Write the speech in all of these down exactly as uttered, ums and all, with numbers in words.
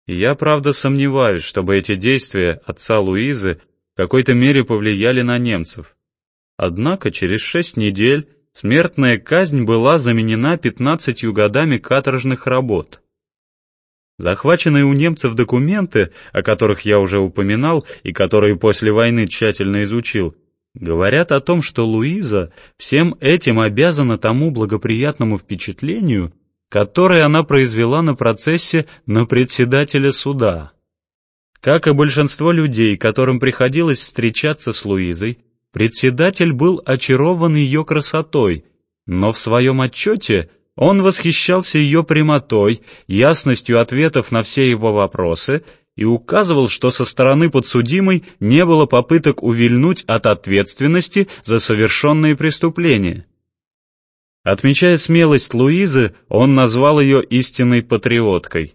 Я, правда, сомневаюсь, чтобы эти действия отца Луизы в какой-то мере повлияли на немцев. Однако через шесть недель смертная казнь была заменена пятнадцатью годами каторжных работ. Захваченные у немцев документы, о которых я уже упоминал и которые после войны тщательно изучил, говорят о том, что Луиза всем этим обязана тому благоприятному впечатлению, которое она произвела на процессе на председателя суда. Как и большинство людей, которым приходилось встречаться с Луизой, председатель был очарован ее красотой, но в своем отчете он восхищался ее прямотой, ясностью ответов на все его вопросы и указывал, что со стороны подсудимой не было попыток увильнуть от ответственности за совершенные преступления. Отмечая смелость Луизы, он назвал ее истинной патриоткой.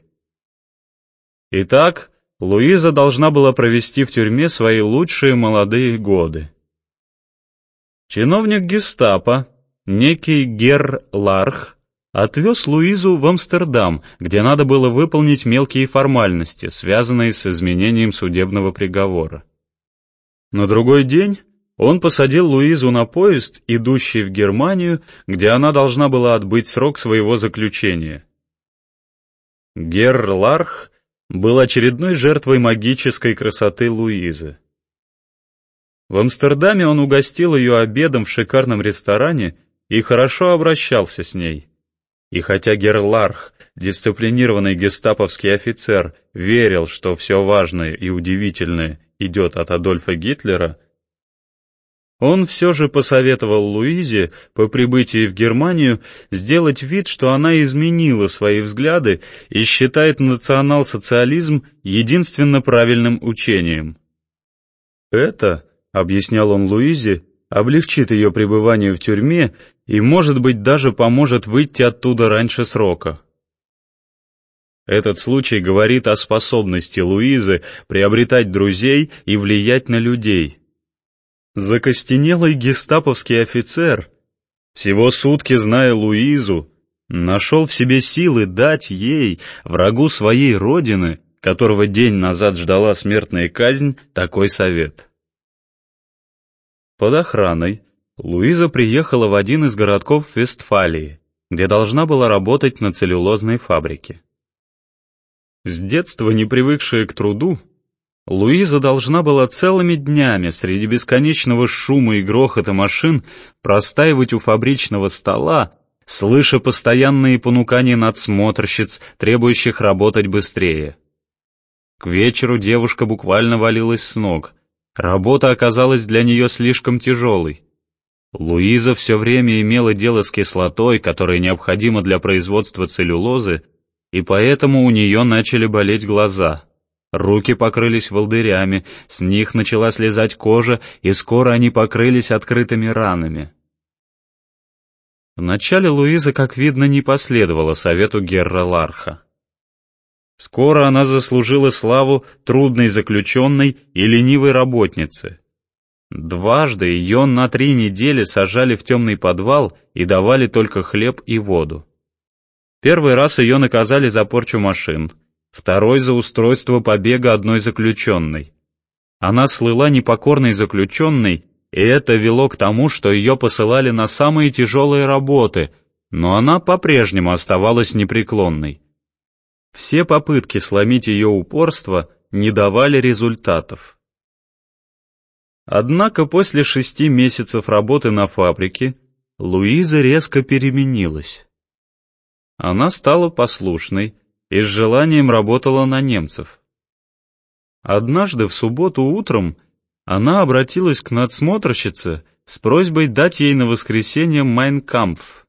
Итак, Луиза должна была провести в тюрьме свои лучшие молодые годы. Чиновник гестапо, некий Герр Ларх, отвез Луизу в Амстердам, где надо было выполнить мелкие формальности, связанные с изменением судебного приговора. На другой день он посадил Луизу на поезд, идущий в Германию, где она должна была отбыть срок своего заключения. Герр Ларх был очередной жертвой магической красоты Луизы. В Амстердаме он угостил ее обедом в шикарном ресторане и хорошо обращался с ней. И хотя Герр Ларх, дисциплинированный гестаповский офицер, верил, что все важное и удивительное идет от Адольфа Гитлера, он все же посоветовал Луизе по прибытии в Германию сделать вид, что она изменила свои взгляды и считает национал-социализм единственно правильным учением. Это, объяснял он Луизе, облегчит ее пребывание в тюрьме и, может быть, даже поможет выйти оттуда раньше срока. Этот случай говорит о способности Луизы приобретать друзей и влиять на людей. Закостенелый гестаповский офицер, всего сутки зная Луизу, нашел в себе силы дать ей, врагу своей родины, которого день назад ждала смертная казнь, такой совет. Под охраной Луиза приехала в один из городков Вестфалии, где должна была работать на целлюлозной фабрике. С детства не привыкшая к труду, Луиза должна была целыми днями среди бесконечного шума и грохота машин простаивать у фабричного стола, слыша постоянные понукания надсмотрщиц, требующих работать быстрее. К вечеру девушка буквально валилась с ног. Работа оказалась для нее слишком тяжелой. Луиза все время имела дело с кислотой, которая необходима для производства целлюлозы, и поэтому у нее начали болеть глаза. Руки покрылись волдырями, с них начала слезать кожа, и скоро они покрылись открытыми ранами. Вначале Луиза, как видно, не последовала совету Герра Ларха. Скоро она заслужила славу трудной заключенной и ленивой работницы. Дважды ее на три недели сажали в темный подвал и давали только хлеб и воду. Первый раз ее наказали за порчу машин, второй за устройство побега одной заключенной. Она слыла непокорной заключенной, и это вело к тому, что ее посылали на самые тяжелые работы, но она по-прежнему оставалась непреклонной. Все попытки сломить ее упорство не давали результатов. Однако после шести месяцев работы на фабрике Луиза резко переменилась. Она стала послушной и с желанием работала на немцев. Однажды в субботу утром она обратилась к надсмотрщице с просьбой дать ей на воскресенье «Майн кампф».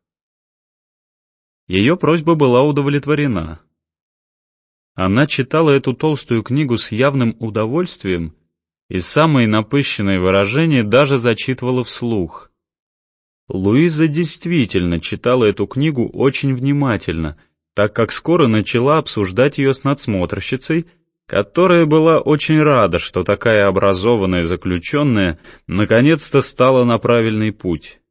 Ее просьба была удовлетворена. Она читала эту толстую книгу с явным удовольствием и самые напыщенные выражения даже зачитывала вслух. Луиза действительно читала эту книгу очень внимательно, так как скоро начала обсуждать ее с надсмотрщицей, которая была очень рада, что такая образованная заключенная наконец-то стала на правильный путь.